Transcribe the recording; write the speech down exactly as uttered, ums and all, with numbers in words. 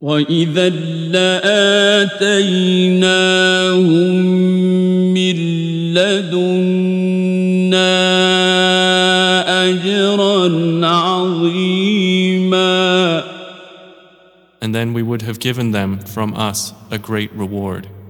وإذا لآتيناهم من لدنا أجرا عظيما. And then we would have given them from us a great reward.